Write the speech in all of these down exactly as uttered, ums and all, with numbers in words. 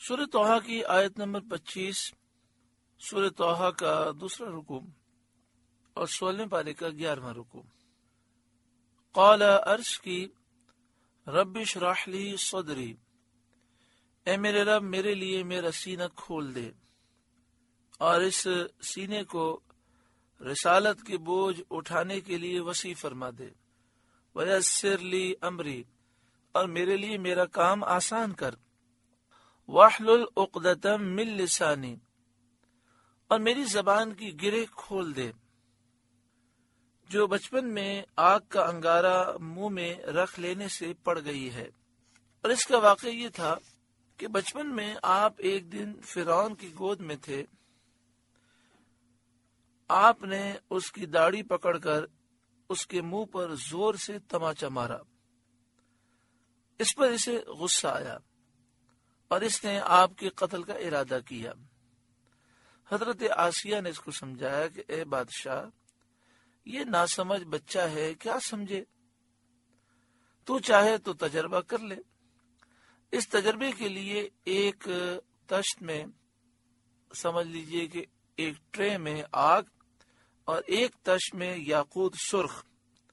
سورہ توحا کی آیت نمبر پچیس، سورہ توحا کا دوسرا رکوع اور سولہویں پارے کا گیارہواں رکوع۔ قال عرش کی رب اشرح لی صدری، اے میرے رب میرے لیے میرا سینہ کھول دے اور اس سینے کو رسالت کے بوجھ اٹھانے کے لیے وسیع فرما دے۔ ویسر لی امری، اور میرے لیے میرا کام آسان کر۔ واحلل عقدۃ من لسانی، اور میری زبان کی گرہ کھول دے۔ جو بچپن میں آگ کا انگارہ منہ میں رکھ لینے سے پڑ گئی ہے۔ اور اس کا واقعہ یہ تھا کہ بچپن میں آپ ایک دن فرعون کی گود میں تھے۔ آپ نے اس کی داڑھی پکڑ کر اس کے منہ پر زور سے تماچا مارا۔ اس پر اسے غصہ آیا اور اس نے آپ کے قتل کا ارادہ کیا۔ حضرت آسیہ نے اس کو سمجھایا کہ اے بادشاہ، یہ ناسمجھ بچہ ہے، کیا سمجھے؟ تو چاہے تو تجربہ کر لے۔ اس تجربے کے لیے ایک تشت میں سمجھ لیجئے کہ ایک ٹرے میں آگ اور ایک تشت میں یاقوت سرخ،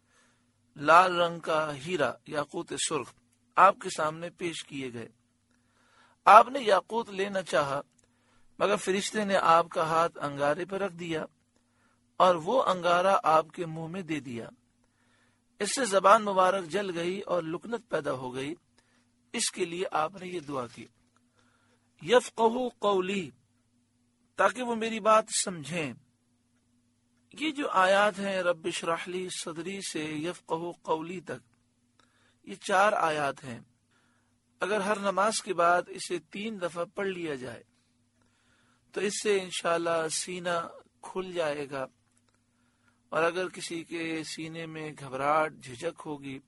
لال رنگ کا ہیرا یاقوت سرخ آپ کے سامنے پیش کیے گئے۔ آپ نے یاقوت لینا چاہا، مگر فرشتے نے آپ کا ہاتھ انگارے پر رکھ دیا اور وہ انگارہ آپ کے منہ میں دے دیا۔ اس سے زبان مبارک جل گئی اور لکنت پیدا ہو گئی۔ اس کے لیے آپ نے یہ دعا کی، یفقہوا قولی، تاکہ وہ میری بات سمجھیں۔ یہ جو آیات ہیں رب اشرح لی صدری سے یفقہوا قولی تک، یہ چار آیات ہیں۔ اگر ہر نماز کے بعد اسے تین دفعہ پڑھ لیا جائے تو اس سے انشاءاللہ سینہ کھل جائے گا، اور اگر کسی کے سینے میں گھبراہٹ جھجک ہوگی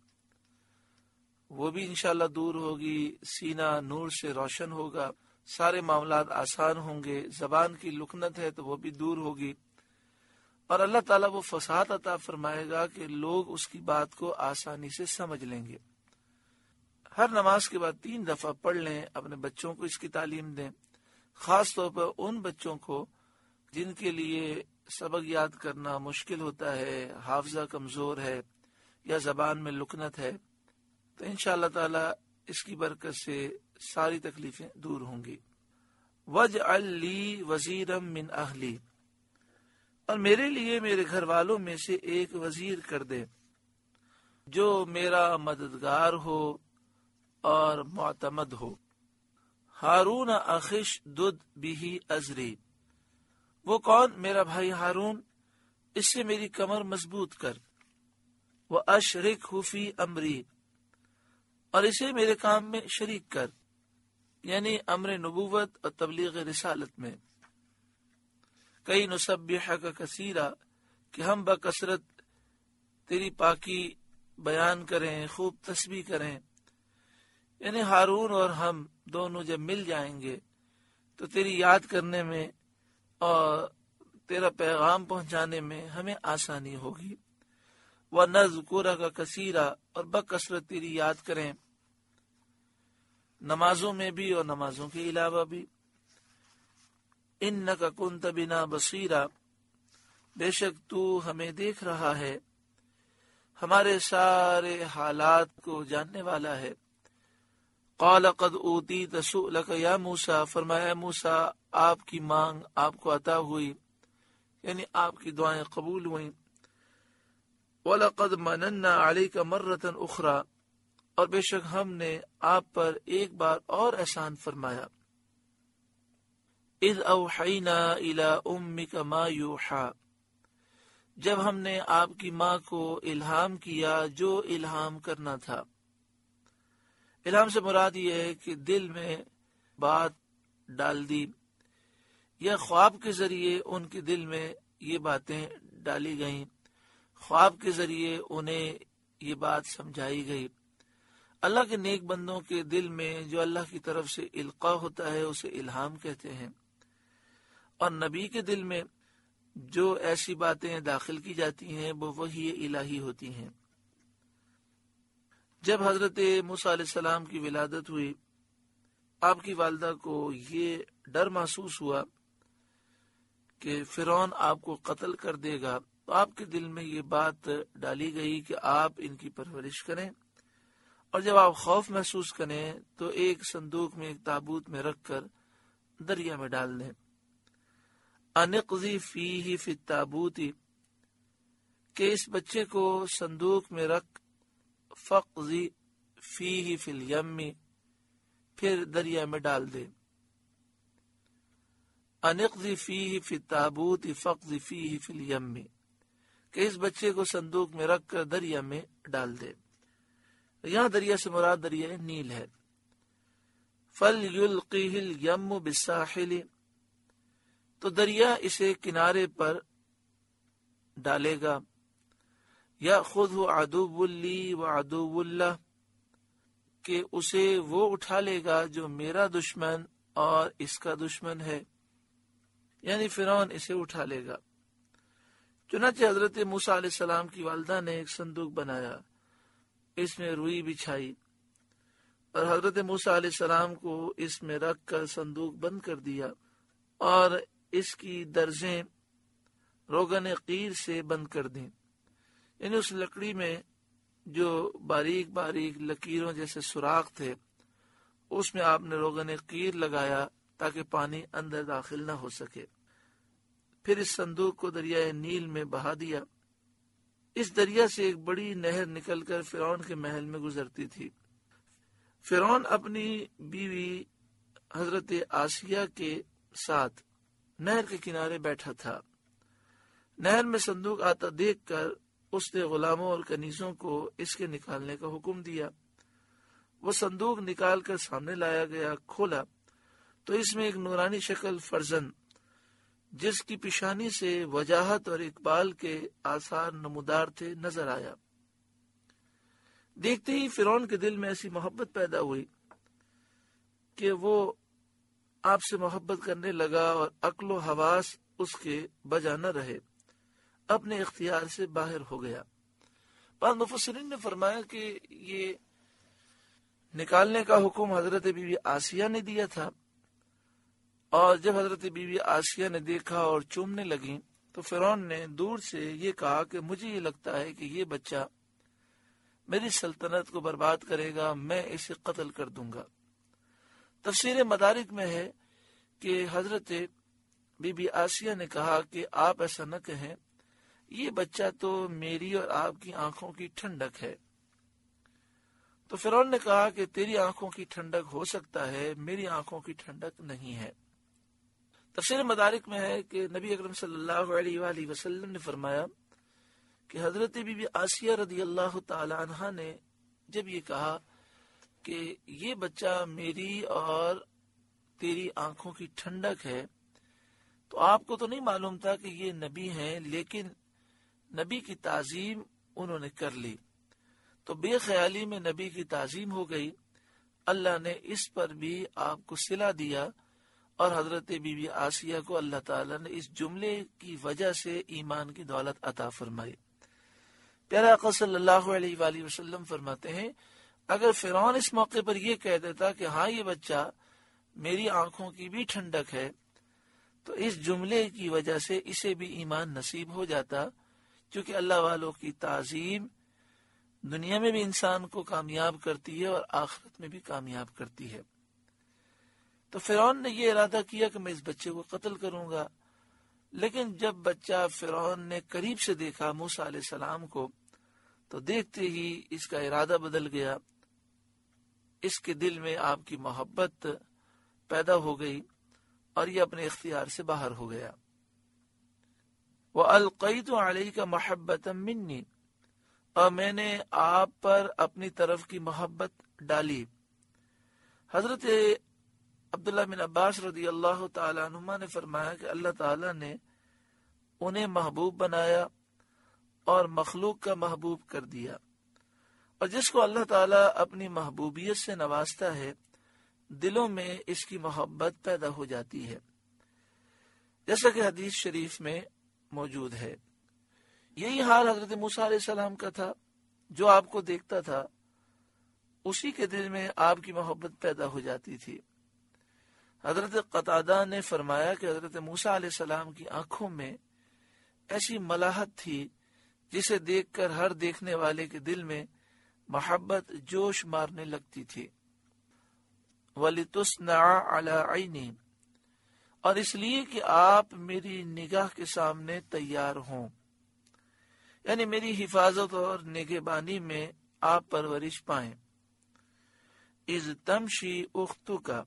وہ بھی انشاءاللہ دور ہوگی، سینہ نور سے روشن ہوگا، سارے معاملات آسان ہوں گے، زبان کی لکنت ہے تو وہ بھی دور ہوگی، اور اللہ تعالیٰ وہ فصاحت عطا فرمائے گا کہ لوگ اس کی بات کو آسانی سے سمجھ لیں گے۔ ہر نماز کے بعد تین دفعہ پڑھ لیں، اپنے بچوں کو اس کی تعلیم دیں، خاص طور پر ان بچوں کو جن کے لیے سبق یاد کرنا مشکل ہوتا ہے، حافظہ کمزور ہے یا زبان میں لکنت ہے، تو انشاءاللہ تعالی اس کی برکت سے ساری تکلیفیں دور ہوں گی۔ وَاجْعَلْ لِي وَزِيرًا مِّنْ أَهْلِي، اور میرے لیے میرے گھر والوں میں سے ایک وزیر کر دے جو میرا مددگار ہو اور معتمد ہو۔ ہارون اخش دد بھی ازری، وہ کون؟ میرا بھائی ہارون، اس سے میری کمر مضبوط کر۔ وہ اشرک فی امری، اور اسے میرے کام میں شریک کر، یعنی امر نبوت اور تبلیغ رسالت میں۔ کئی نسبحک کثیرا، کہ ہم بکثرت تیری پاکی بیان کریں، خوب تسبیح کریں۔ یعنی ہارون اور ہم دونوں جب مل جائیں گے تو تیری یاد کرنے میں اور تیرا پیغام پہنچانے میں ہمیں آسانی ہوگی۔ وَنَذْكُرَكَ كَثِيرًا، اور بکثرت تیری یاد کریں، نمازوں میں بھی اور نمازوں کے علاوہ بھی۔ إِنَّكَ كُنْتَ بِنَا بَصِيرًا، بے شک تو ہمیں دیکھ رہا ہے، ہمارے سارے حالات کو جاننے والا ہے۔ قال قد اوتیت سؤلک یا موسیٰ، فرمایا موسیٰ آپ کی مانگ آپ کو عطا ہوئی، یعنی آپ کی دعائیں قبول ہوئیں۔ وَلَقَدْ مَنَنَّا عَلَيْكَ مَرَّةً أُخْرَى، اور بے شک ہم نے آپ پر ایک بار اور احسان فرمایا۔ اِذْ أَوْحَيْنَا إِلَىٰ أُمِّكَ مَا يُوحَىٰ، جب ہم نے آپ کی ماں کو الہام کیا جو الہام کرنا تھا۔ الہام سے مراد یہ ہے کہ دل میں بات ڈال دی، یا خواب کے ذریعے ان کے دل میں یہ باتیں ڈالی گئیں، خواب کے ذریعے انہیں یہ بات سمجھائی گئی۔ اللہ کے نیک بندوں کے دل میں جو اللہ کی طرف سے القاء ہوتا ہے اسے الہام کہتے ہیں، اور نبی کے دل میں جو ایسی باتیں داخل کی جاتی ہیں وہ وحی الہی ہوتی ہیں۔ جب حضرت موسیٰ علیہ السلام کی ولادت ہوئی آپ کی والدہ کو یہ ڈر محسوس ہوا کہ فرعون آپ کو قتل کر دے گا، تو آپ کے دل میں یہ بات ڈالی گئی کہ آپ ان کی پرورش کریں، اور جب آپ خوف محسوس کریں تو ایک صندوق میں، ایک تابوت میں رکھ کر دریا میں ڈال دیں۔ انقذی فیہ فی التابوت، کہ اس بچے کو صندوق میں رکھ، فقذی فیہ فی الیم، پھر دریا میں ڈال دے۔ انقذی فیہ فی التابوت فقذی فیہ فی الیم، کہ اس بچے کو صندوق میں رکھ کر دریا میں ڈال دے۔ یہاں دریا سے مراد دریا نیل ہے۔ فَلْيُلْقِهِ الْيَمُّ بِالسَّاحِلِ، تو دریا اسے کنارے پر ڈالے گا۔ يَأْخُذْهُ عَدُوٌّ لِّي وَعَدُوٌّ لَّهُ، کہ اسے وہ اٹھا لے گا جو میرا دشمن اور اس کا دشمن ہے، یعنی فرعون اسے اٹھا لے گا۔ چنانچہ حضرت موسیٰ علیہ السلام کی والدہ نے ایک صندوق بنایا، اس میں روئی بچھائی اور حضرت موسیٰ علیہ السلام کو اس میں رکھ کر صندوق بند کر دیا، اور اس کی درزیں روغن قیر سے بند کر دیں، یعنی اس لکڑی میں جو باریک باریک لکیروں جیسے سوراخ تھے، اس میں آپ نے روغن قیر لگایا تاکہ پانی اندر داخل نہ ہو سکے۔ پھر اس صندوق کو دریائے نیل میں بہا دیا۔ اس دریا سے ایک بڑی نہر نکل کر فرعون کے محل میں گزرتی تھی۔ فرعون اپنی بیوی حضرت آسیہ کے ساتھ نہر کے کنارے بیٹھا تھا۔ نہر میں صندوق آتا دیکھ کر اس نے غلاموں اور کنیزوں کو اس کے نکالنے کا حکم دیا۔ وہ صندوق نکال کر سامنے لایا گیا، کھولا تو اس میں ایک نورانی شکل فرزند، جس کی پیشانی سے وجاہت اور اقبال کے آثار نمودار تھے، نظر آیا۔ دیکھتے ہی فرعون کے دل میں ایسی محبت پیدا ہوئی کہ وہ آپ سے محبت کرنے لگا، اور عقل و حواس اس کے بجا نہ رہے، اپنے اختیار سے باہر ہو گیا۔ بعض مفسرین نے فرمایا کہ یہ نکالنے کا حکم حضرت بی بی آسیہ نے دیا تھا، اور جب حضرت بی بی آسیہ نے دیکھا اور چومنے لگیں تو فرعون نے دور سے یہ کہا کہ مجھے یہ لگتا ہے کہ یہ بچہ میری سلطنت کو برباد کرے گا، میں اسے قتل کر دوں گا۔ تفسیر مدارک میں ہے کہ حضرت بی بی آسیہ نے کہا کہ آپ ایسا نہ کہیں، یہ بچہ تو میری اور آپ کی آنکھوں کی ٹھنڈک ہے۔ تو فرعون نے کہا کہ تیری آنکھوں کی ٹھنڈک ہو سکتا ہے، میری آنکھوں کی ٹھنڈک نہیں ہے۔ تفسیر مدارک میں ہے کہ نبی اکرم صلی اللہ علیہ وآلہ وسلم نے فرمایا کہ حضرت بی بی آسیہ رضی اللہ تعالی عنہ نے جب یہ کہا کہ یہ بچہ میری اور تیری آنکھوں کی ٹھنڈک ہے، تو آپ کو تو نہیں معلوم تھا کہ یہ نبی ہیں، لیکن نبی کی تعظیم انہوں نے کر لی، تو بے خیالی میں نبی کی تعظیم ہو گئی۔ اللہ نے اس پر بھی آپ کو صلہ دیا، اور حضرت بی بی آسیہ کو اللہ تعالیٰ نے اس جملے کی وجہ سے ایمان کی دولت عطا فرمائی۔ پیارا آقا صلی اللہ علیہ وآلہ وسلم فرماتے ہیں، اگر فرعون اس موقع پر یہ کہہ دیتا کہ ہاں یہ بچہ میری آنکھوں کی بھی ٹھنڈک ہے، تو اس جملے کی وجہ سے اسے بھی ایمان نصیب ہو جاتا، کیونکہ اللہ والوں کی تعظیم دنیا میں بھی انسان کو کامیاب کرتی ہے اور آخرت میں بھی کامیاب کرتی ہے۔ تو فرعون نے یہ ارادہ کیا کہ میں اس بچے کو قتل کروں گا، لیکن جب بچہ فرعون نے قریب سے دیکھا موسیٰ علیہ السلام کو، تو دیکھتے ہی اس کا ارادہ بدل گیا، اس کے دل میں آپ کی محبت پیدا ہو گئی اور یہ اپنے اختیار سے باہر ہو گیا۔ وَأَلْقَيْتُ عَلَيْكَ مَحَبَّةً مِّنِّي، اور میں نے آپ پر اپنی طرف کی محبت ڈالی۔ حضرت عبداللہ بن عباس رضی اللہ تعالیٰ عنہما نے فرمایا کہ اللہ تعالیٰ نے انہیں محبوب بنایا اور مخلوق کا محبوب کر دیا، اور جس کو اللہ تعالیٰ اپنی محبوبیت سے نوازتا ہے دلوں میں اس کی محبت پیدا ہو جاتی ہے، جیسا کہ حدیث شریف میں موجود ہے۔ یہی حال حضرت موسیٰ علیہ السلام کا تھا، جو آپ کو دیکھتا تھا اسی کے دل میں آپ کی محبت پیدا ہو جاتی تھی۔ حضرت قتادہ نے فرمایا کہ حضرت موسیٰ علیہ السلام کی آنکھوں میں ایسی ملاحت تھی جسے دیکھ کر ہر دیکھنے والے کے دل میں محبت جوش مارنے لگتی تھی. وَلِتُصْنَعَ عَلَىٰ عَيْنِي، اور اس لیے کہ آپ میری نگاہ کے سامنے تیار ہوں، یعنی میری حفاظت اور نگہبانی میں آپ پرورش پائیں. اِذْ تَمْشِي أُخْتُكَ،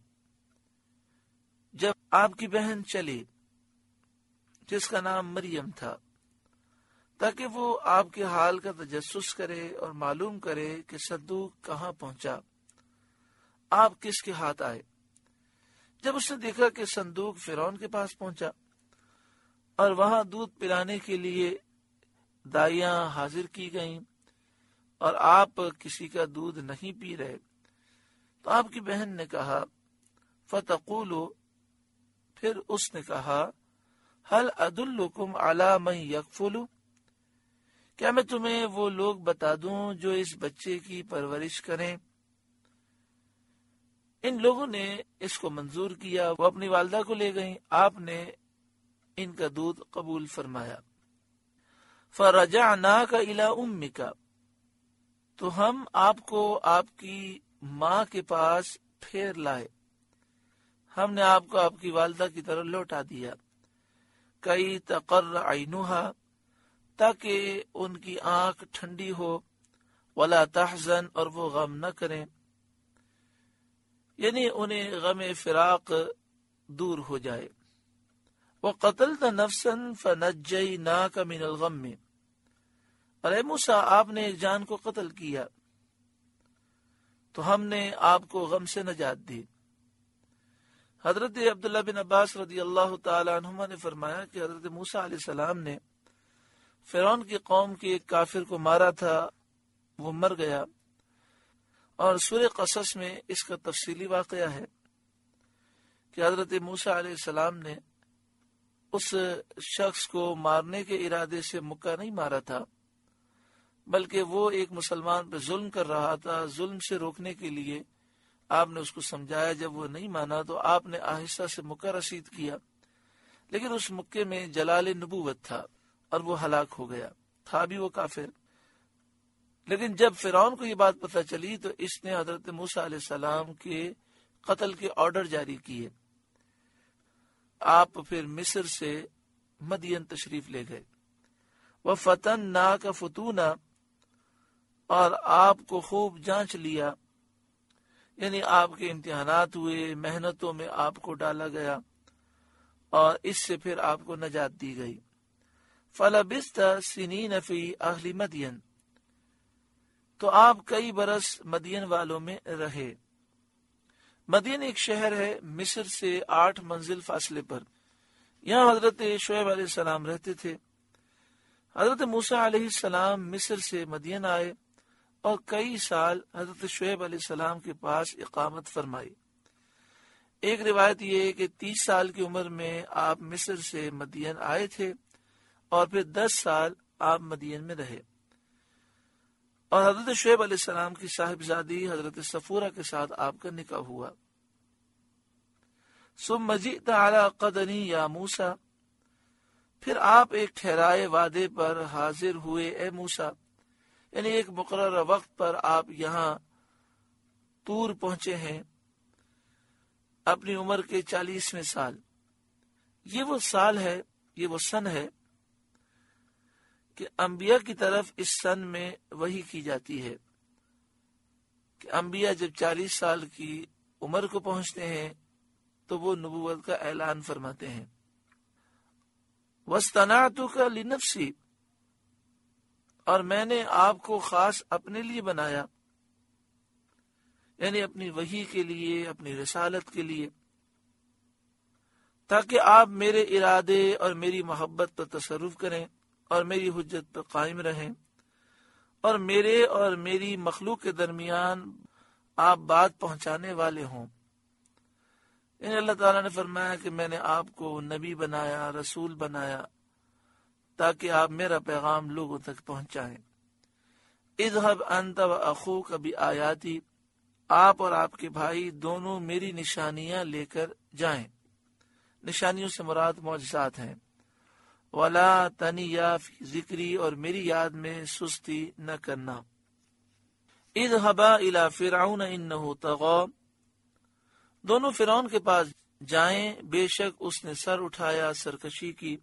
جب آپ کی بہن چلی جس کا نام مریم تھا، تاکہ وہ آپ کے حال کا تجسس کرے اور معلوم کرے کہ صندوق کہاں پہنچا، آپ کس کے ہاتھ آئے. جب اس نے دیکھا کہ صندوق فرعون کے پاس پہنچا اور وہاں دودھ پلانے کے لیے دائیاں حاضر کی گئیں اور آپ کسی کا دودھ نہیں پی رہے، تو آپ کی بہن نے کہا فَتَقُولُ، پھر اس نے کہا هَلْ أَدُلُّكُمْ عَلَىٰ مَنْ يَكْفُلُ، کیا میں تمہیں وہ لوگ بتا دوں جو اس بچے کی پرورش کریں. ان لوگوں نے اس کو منظور کیا، وہ اپنی والدہ کو لے گئیں، آپ نے ان کا دودھ قبول فرمایا. فَرَجَعْنَاكَ إِلَىٰ أُمِّكَ، تو ہم آپ کو آپ کی ماں کے پاس پھیر لائے، ہم نے آپ کو آپ کی والدہ کی طرف لوٹا دیا. کئی تقر عینھا، تاکہ ان کی آنکھ ٹھنڈی ہو، ولا تحزن، اور وہ غم نہ کریں، یعنی انہیں غم فراق دور ہو جائے. وَقَتَلْتَ نَفْسًا فَنَجَّيْنَاكَ مِنَ الْغَمِّ، اور اے موسیٰ آپ نے ایک جان کو قتل کیا تو ہم نے آپ کو غم سے نجات دی. حضرت عبداللہ بن عباس رضی اللہ تعالی عنہما نے فرمایا کہ حضرت موسیٰ علیہ السلام نے فرعون کی قوم کے ایک کافر کو مارا تھا، وہ مر گیا، اور سورہ قصص میں اس کا تفصیلی واقعہ ہے کہ حضرت موسیٰ علیہ السلام نے اس شخص کو مارنے کے ارادے سے مکہ نہیں مارا تھا، بلکہ وہ ایک مسلمان پہ ظلم کر رہا تھا. ظلم سے روکنے کے لیے آپ نے اس کو سمجھایا، جب وہ نہیں مانا تو آپ نے آہستہ سے مکہ رسید کیا، لیکن اس مکے میں جلال نبوت تھا اور وہ ہلاک ہو گیا. تھا بھی وہ کافر، لیکن جب فرعون کو یہ بات پتہ چلی تو اس نے حضرت موسیٰ علیہ السلام کے قتل کے آرڈر جاری کیے. آپ پھر مصر سے مدین تشریف لے گئے. وَفَتَنَّاكَ فُتُونًا، اور آپ کو خوب جانچ لیا، یعنی آپ کے امتحانات ہوئے، محنتوں میں آپ کو ڈالا گیا اور اس سے پھر آپ کو نجات دی گئی. فَلَبِثْتَ سِنِينَ فِي أَهْلِ مَدْيَنَ، تو آپ کئی برس مدین والوں میں رہے. مدین ایک شہر ہے مصر سے آٹھ منزل فاصلے پر. یہاں حضرت شعیب علیہ السلام رہتے تھے. حضرت موسیٰ علیہ السلام مصر سے مدین آئے اور کئی سال حضرت شعیب علیہ السلام کے پاس اقامت فرمائی. ایک روایت یہ ہے کہ تیس سال کی عمر میں آپ مصر سے مدین آئے تھے اور پھر دس سال آپ مدین میں رہے. اور حضرت شعیب علیہ السلام کی صاحبزادی حضرت صفورہ کے ساتھ آپ کا نکاح ہوا. ثم جئت علی قدنی یا موسیٰ، پھر آپ ایک ٹھہرائے وعدے پر حاضر ہوئے اے موسیٰ، یعنی ایک مقررہ وقت پر آپ یہاں طور پہنچے ہیں اپنی عمر کے چالیسویں سال. یہ وہ سال ہے، یہ وہ سن ہے کہ انبیاء کی طرف اس سن میں وحی کی جاتی ہے کہ انبیاء جب چالیس سال کی عمر کو پہنچتے ہیں تو وہ نبوت کا اعلان فرماتے ہیں. وَاصْطَنَعْتُكَ لِنَفْسِي، اور میں نے آپ کو خاص اپنے لیے بنایا، یعنی اپنی وحی کے لیے، اپنی رسالت کے لیے، تاکہ آپ میرے ارادے اور میری محبت پر تصرف کریں اور میری حجت پر قائم رہیں اور میرے اور میری مخلوق کے درمیان آپ بات پہنچانے والے ہوں. یعنی اللہ تعالیٰ نے فرمایا کہ میں نے آپ کو نبی بنایا، رسول بنایا، تاکہ آپ میرا پیغام لوگوں تک پہنچائیں. اذهب انت واخوك بآیاتی، آپ اور آپ کے بھائی دونوں میری نشانیاں لے کر جائیں. نشانیوں سے مراد معجزات ہیں. ولا تنیا فی ذکری، اور میری یاد میں سستی نہ کرنا. اذهبا الی فرعون انہ طغی، دونوں فرعون کے پاس جائیں، بے شک اس نے سر اٹھایا، سرکشی کی.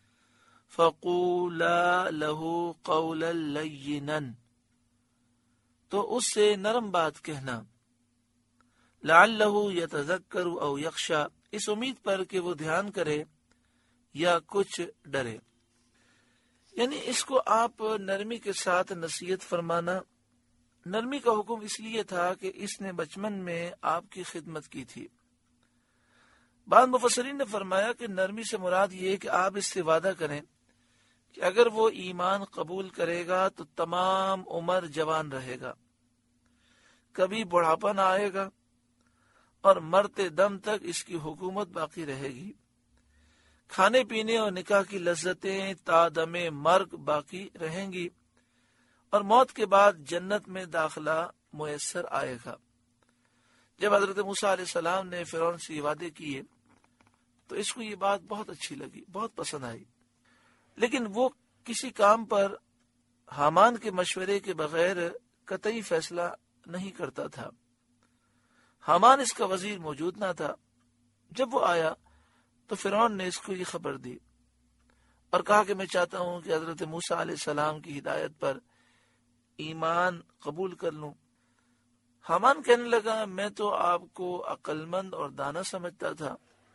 فقولا لہ قولا لینا، تو اس سے نرم بات کہنا. لعلہ یتذکر او یخشی، اس امید پر کہ وہ دھیان کرے یا کچھ ڈرے. یعنی اس کو آپ نرمی کے ساتھ نصیحت فرمانا. نرمی کا حکم اس لیے تھا کہ اس نے بچپن میں آپ کی خدمت کی تھی. بعض مفسرین نے فرمایا کہ نرمی سے مراد یہ ہے کہ آپ اس سے وعدہ کریں کہ اگر وہ ایمان قبول کرے گا تو تمام عمر جوان رہے گا، کبھی بڑھاپا نہ آئے گا، اور مرتے دم تک اس کی حکومت باقی رہے گی. کھانے پینے اور نکاح کی لذتیں تا دم مرگ باقی رہیں گی، اور موت کے بعد جنت میں داخلہ میسر آئے گا. جب حضرت موسیٰ علیہ السلام نے فرعون سے یہ وعدے کیے تو اس کو یہ بات بہت اچھی لگی، بہت پسند آئی. لیکن وہ کسی کام پر حامان کے مشورے کے بغیر قطعی فیصلہ نہیں کرتا تھا. حامان اس کا وزیر موجود نہ تھا. جب وہ آیا تو فرعون نے اس کو یہ خبر دی اور کہا کہ میں چاہتا ہوں کہ حضرت موسیٰ علیہ السلام کی ہدایت پر ایمان قبول کر لوں. حامان کہنے لگا میں تو آپ کو عقل مند اور دانا سمجھتا تھا،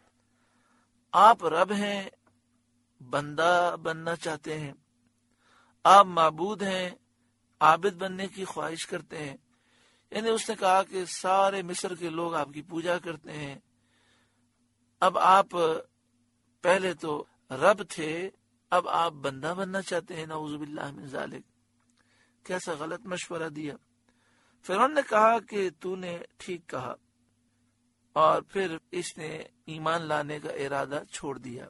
آپ رب ہیں، بندہ بننا چاہتے ہیں، آپ معبود ہیں، عابد بننے کی خواہش کرتے ہیں. یعنی اس نے کہا کہ سارے مصر کے لوگ آپ کی پوجا کرتے ہیں، اب آپ پہلے تو رب تھے، اب آپ بندہ بننا چاہتے ہیں. نعوذ باللہ من ذالک، کیسا غلط مشورہ دیا. فرعون نے کہا کہ تو نے ٹھیک کہا، اور پھر اس نے ایمان لانے کا ارادہ چھوڑ دیا.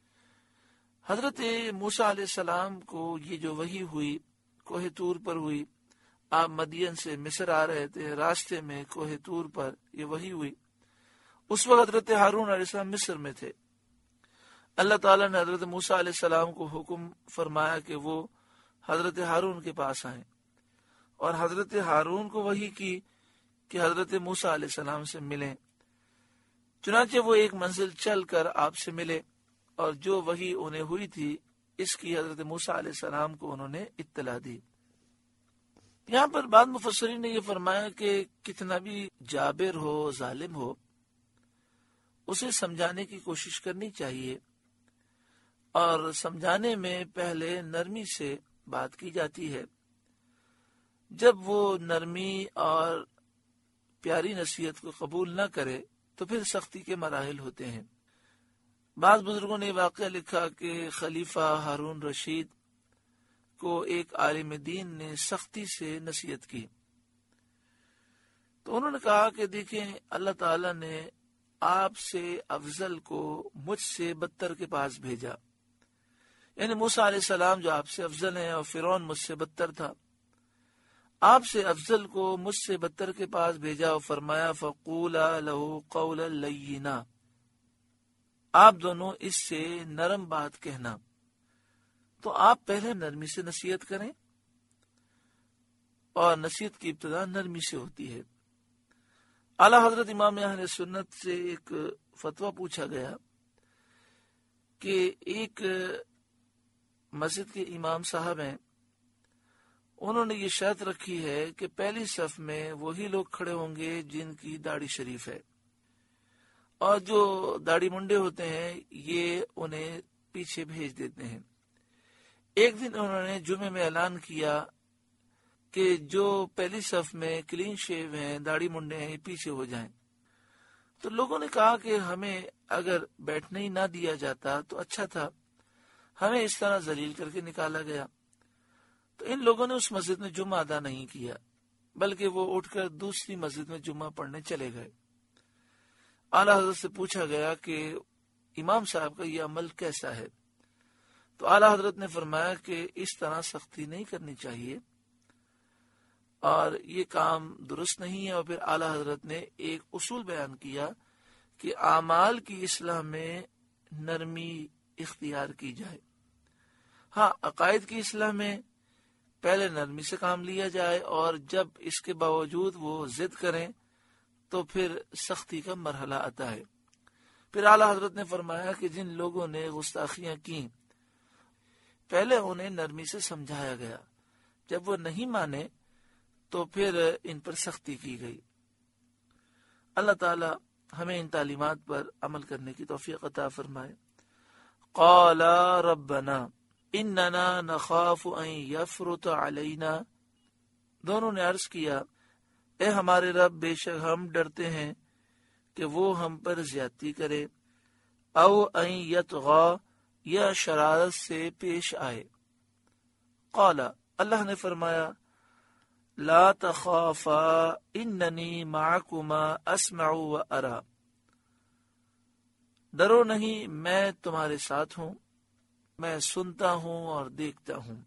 حضرت موسیٰ علیہ السلام کو یہ جو وحی ہوئی کوہ طور پر ہوئی، آپ مدین سے مصر آ رہے تھے، راستے میں کوہ طور پر یہ وحی ہوئی. اس وقت حضرت ہارون علیہ السلام مصر میں تھے. اللہ تعالیٰ نے حضرت موسیٰ علیہ السلام کو حکم فرمایا کہ وہ حضرت ہارون کے پاس آئیں، اور حضرت ہارون کو وحی کی کہ حضرت موسیٰ علیہ السلام سے ملیں. چنانچہ وہ ایک منزل چل کر آپ سے ملے، اور جو وحی انہیں ہوئی تھی اس کی حضرت موسیٰ علیہ السلام کو انہوں نے اطلاع دی. یہاں پر بعض مفسرین نے یہ فرمایا کہ کتنا بھی جابر ہو، ظالم ہو، اسے سمجھانے کی کوشش کرنی چاہیے، اور سمجھانے میں پہلے نرمی سے بات کی جاتی ہے. جب وہ نرمی اور پیاری نصیحت کو قبول نہ کرے تو پھر سختی کے مراحل ہوتے ہیں. بعض بزرگوں نے واقعہ لکھا کہ خلیفہ ہارون رشید کو ایک عالم دین نے سختی سے نصیحت کی، تو انہوں نے کہا کہ دیکھیں اللہ تعالیٰ نے آپ سے افضل کو مجھ سے بدتر کے پاس بھیجا. یعنی موسیٰ علیہ السلام جو آپ سے افضل ہیں، اور فرعون مجھ سے بدتر تھا، آپ سے افضل کو مجھ سے بدتر کے پاس بھیجا اور فرمایا فقولا لہ قولا لینا، آپ دونوں اس سے نرم بات کہنا. تو آپ پہلے نرمی سے نصیحت کریں، اور نصیحت کی ابتدا نرمی سے ہوتی ہے. اعلیٰ حضرت امام اہل سنت سے ایک فتویٰ پوچھا گیا کہ ایک مسجد کے امام صاحب ہیں، انہوں نے یہ شرط رکھی ہے کہ پہلی صف میں وہی لوگ کھڑے ہوں گے جن کی داڑھی شریف ہے، اور جو داڑھی منڈے ہوتے ہیں یہ انہیں پیچھے بھیج دیتے ہیں. ایک دن انہوں نے جمعے میں اعلان کیا کہ جو پہلی صف میں کلین شیو ہیں، داڑھی منڈے ہیں، یہ پیچھے ہو جائیں. تو لوگوں نے کہا کہ ہمیں اگر بیٹھنے ہی نہ دیا جاتا تو اچھا تھا، ہمیں اس طرح ذلیل کر کے نکالا گیا. تو ان لوگوں نے اس مسجد میں جمعہ ادا نہیں کیا، بلکہ وہ اٹھ کر دوسری مسجد میں جمعہ پڑھنے چلے گئے. اعلیٰ حضرت سے پوچھا گیا کہ امام صاحب کا یہ عمل کیسا ہے؟ تو اعلیٰ حضرت نے فرمایا کہ اس طرح سختی نہیں کرنی چاہیے. اور یہ کام درست نہیں ہے۔ اور پھر اعلیٰ حضرت نے ایک اصول بیان کیا کہ اعمال کی اصلاح میں نرمی اختیار کی جائے۔ ہاں، عقائد کی اصلاح میں پہلے نرمی سے کام لیا جائے، اور جب اس کے باوجود وہ ضد کریں تو پھر سختی کا مرحلہ آتا ہے۔ پھر اعلیٰ حضرت نے فرمایا کہ جن لوگوں نے گستاخیاں کی پہلے انہیں نرمی سے سمجھایا گیا، جب وہ نہیں مانے تو پھر ان پر سختی کی گئی۔ اللہ تعالی ہمیں ان تعلیمات پر عمل کرنے کی توفیق عطا فرمائے۔ قال ربنا اننا نخاف ان یفرط علینا، دونوں نے عرض کیا اے ہمارے رب، بے شک ہم ڈرتے ہیں کہ وہ ہم پر زیادتی کرے، او ان یطغى، یا شرارت سے پیش آئے۔ قال، اللہ نے فرمایا لا تخافا اننی معکما اسمع و ارى، ڈرو نہیں، میں تمہارے ساتھ ہوں، میں سنتا ہوں اور دیکھتا ہوں۔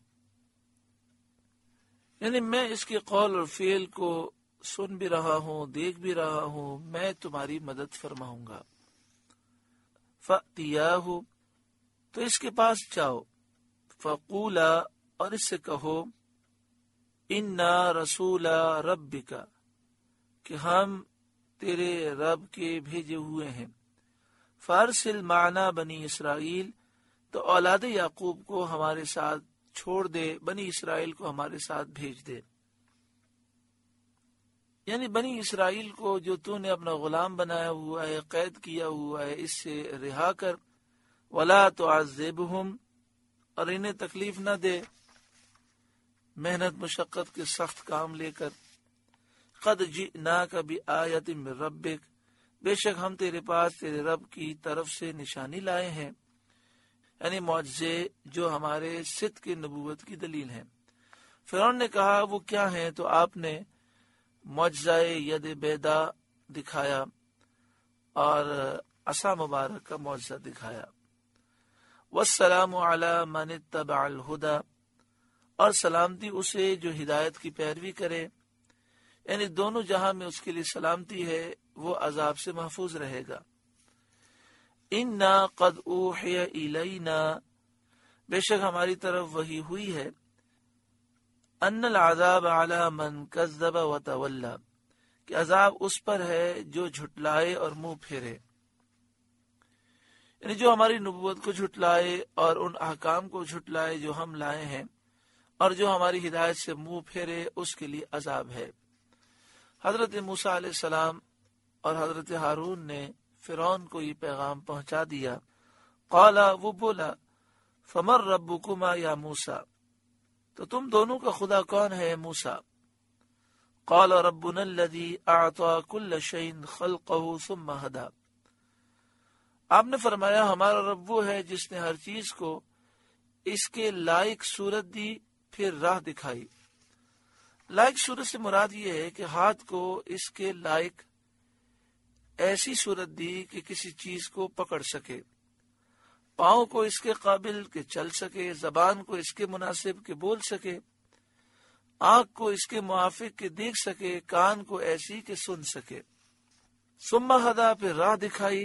یعنی میں اس کے قول اور فعل کو سن بھی رہا ہوں، دیکھ بھی رہا ہوں، میں تمہاری مدد فرماؤں گا۔ فأتیاہ، تو اس کے پاس جاؤ، فقولا، اور اس سے کہو انا رسول ربک، کہ ہم تیرے رب کے بھیجے ہوئے ہیں، فارسل معنا بنی اسرائیل، تو اولاد یعقوب کو ہمارے ساتھ چھوڑ دے، بنی اسرائیل کو ہمارے ساتھ بھیج دے۔ یعنی بنی اسرائیل کو جو تو نے اپنا غلام بنایا ہوا ہے، قید کیا ہوا ہے، اس سے رہا کر، ولا تعذبہم، اور انہیں تکلیف نہ دے محنت مشقت کے سخت کام لے کر۔ قد جئناک بآیۃ من ربک، بے شک ہم تیرے پاس تیرے رب کی طرف سے نشانی لائے ہیں، یعنی معجزے جو ہمارے صدق کی نبوت کی دلیل ہیں۔ فرعون نے کہا وہ کیا ہیں؟ تو آپ نے معجزہ ید بیدا دکھایا اور عصا مبارک کا معجزہ دکھایا۔ والسلام علی من اتبع الہدی، اور سلامتی اسے جو ہدایت کی پیروی کرے، یعنی دونوں جہاں میں اس کے لیے سلامتی ہے، وہ عذاب سے محفوظ رہے گا۔ انا قد اوحی الینا، بے شک ہماری طرف وحی ہوئی ہے، ان العذاب علی من کذب وتولی، کہ عذاب اس پر ہے جو جھٹلائے اور منہ پھیرے، یعنی جو ہماری نبوت کو جھٹلائے اور ان احکام کو جھٹلائے جو ہم لائے ہیں، اور جو ہماری ہدایت سے منہ پھیرے اس کے لیے عذاب ہے۔ حضرت موسیٰ علیہ السلام اور حضرت ہارون نے فرعون کو یہ پیغام پہنچا دیا۔ قالا، وہ بولا، فمن ربکما یا موسیٰ، تو تم دونوں کا خدا کون ہے موسیٰ؟ قال ربنا الذی اعطى كل شیء خلقه ثم هدى، آپ نے فرمایا ہمارا رب وہ ہے جس نے ہر چیز کو اس کے لائق صورت دی، پھر راہ دکھائی۔ لائق صورت سے مراد یہ ہے کہ ہاتھ کو اس کے لائق ایسی صورت دی کہ کسی چیز کو پکڑ سکے، پاؤں کو اس کے قابل کہ چل سکے، زبان کو اس کے مناسب کہ بول سکے، آنکھ کو اس کے موافق کہ دیکھ سکے، کان کو ایسی کہ سن سکے۔ ثم ہدی، پھر راہ دکھائی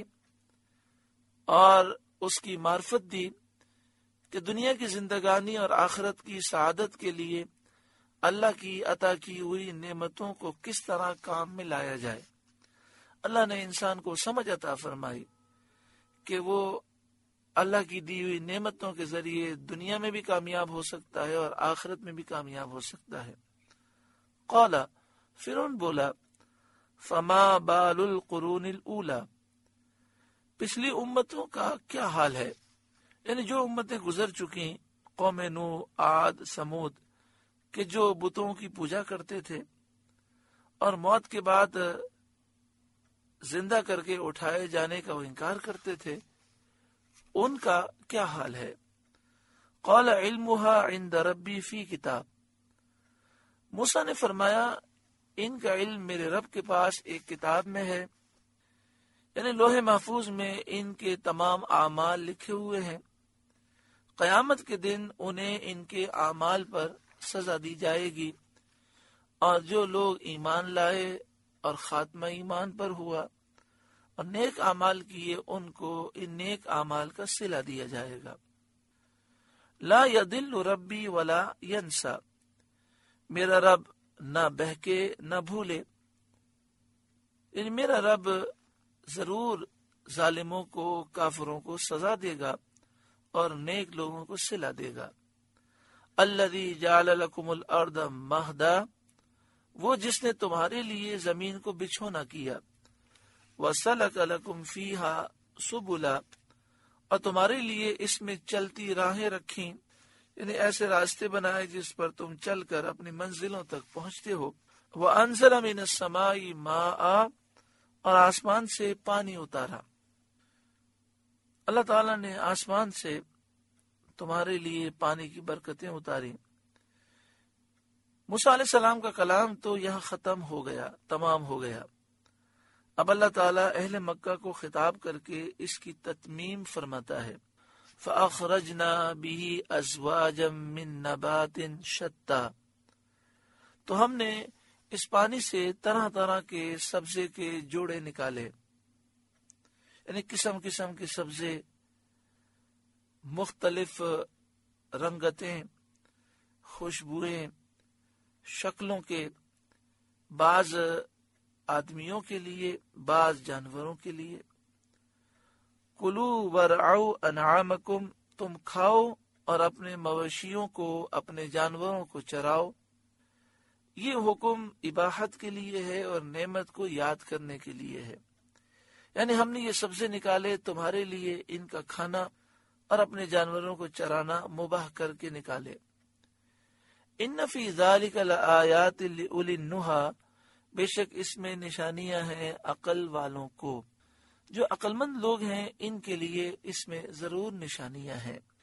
اور اس کی معرفت دی کہ دنیا کی زندگانی اور آخرت کی سعادت کے لیے اللہ کی عطا کی ہوئی نعمتوں کو کس طرح کام میں لایا جائے۔ اللہ نے انسان کو سمجھ عطا فرمائی کہ وہ اللہ کی دی ہوئی نعمتوں کے ذریعے دنیا میں بھی کامیاب ہو سکتا ہے اور آخرت میں بھی کامیاب ہو سکتا ہے۔ قال، فرعون بولا، فما بال القرون الاولی، پچھلی امتوں کا کیا حال ہے؟ یعنی جو امتیں گزر چکی، قوم نوح، عاد، سمود، کہ جو بتوں کی پوجا کرتے تھے اور موت کے بعد زندہ کر کے اٹھائے جانے کا وہ انکار کرتے تھے، ان کا کیا حال ہے؟ قال علمها عند ربی فی کتاب، موسیٰ نے فرمایا ان کا علم میرے رب کے پاس ایک کتاب میں ہے، یعنی لوح محفوظ میں ان کے تمام اعمال لکھے ہوئے ہیں، قیامت کے دن انہیں ان کے اعمال پر سزا دی جائے گی، اور جو لوگ ایمان لائے اور خاتمہ ایمان پر ہوا اور نیک اعمال کیے ان کو ان نیک اعمال کا صلہ دیا جائے گا۔ لا یضل ربی ولا ینسا، میرا رب نہ بہکے نہ بھولے، یعنی میرا رب ضرور ظالموں کو کافروں کو سزا دے گا اور نیک لوگوں کو صلہ دے گا۔ الذی جعل لکم الارض مہدا، وہ جس نے تمہارے لیے زمین کو بچھونا کیا، وسلک لکم فیہا سبلا، اور تمہارے لیے اس میں چلتی راہیں رکھیں، یعنی ایسے راستے بنائے جس پر تم چل کر اپنی منزلوں تک پہنچتے ہو۔ وانزل من السماء ماء، اور آسمان سے پانی اتارا۔ اللہ تعالیٰ نے آسمان سے تمہارے لیے پانی کی برکتیں اتاری۔ موسیٰ علیہ السلام کا کلام تو یہاں ختم ہو گیا، تمام ہو گیا۔ اب اللہ تعالیٰ اہل مکہ کو خطاب کر کے اس کی تتمیم فرماتا ہے۔ فَأَخْرَجْنَا بِهِ أَزْوَاجًا مِّن نَبَاتٍ شَتَّى، تو ہم نے اس پانی سے طرح طرح کے سبزے کے جوڑے نکالے، یعنی قسم قسم کے سبزے، مختلف رنگتیں، خوشبوئیں، شکلوں کے، بعض آدمیوں کے لیے بعض جانوروں کے لیے۔ کلو ورعو انعامکم، تم کھاؤ اور اپنے مویشیوں کو، اپنے جانوروں کو چراؤ۔ یہ حکم اباحت کے لیے ہے اور نعمت کو یاد کرنے کے لیے ہے، یعنی ہم نے یہ سبزے نکالے تمہارے لیے، ان کا کھانا اور اپنے جانوروں کو چرانا مباح کر کے نکالے۔ ان فی ذلک لآیات لأولی النہی، بے شک اس میں نشانیاں ہیں عقل والوں کو، جو عقل مند لوگ ہیں ان کے لیے اس میں ضرور نشانیاں ہیں۔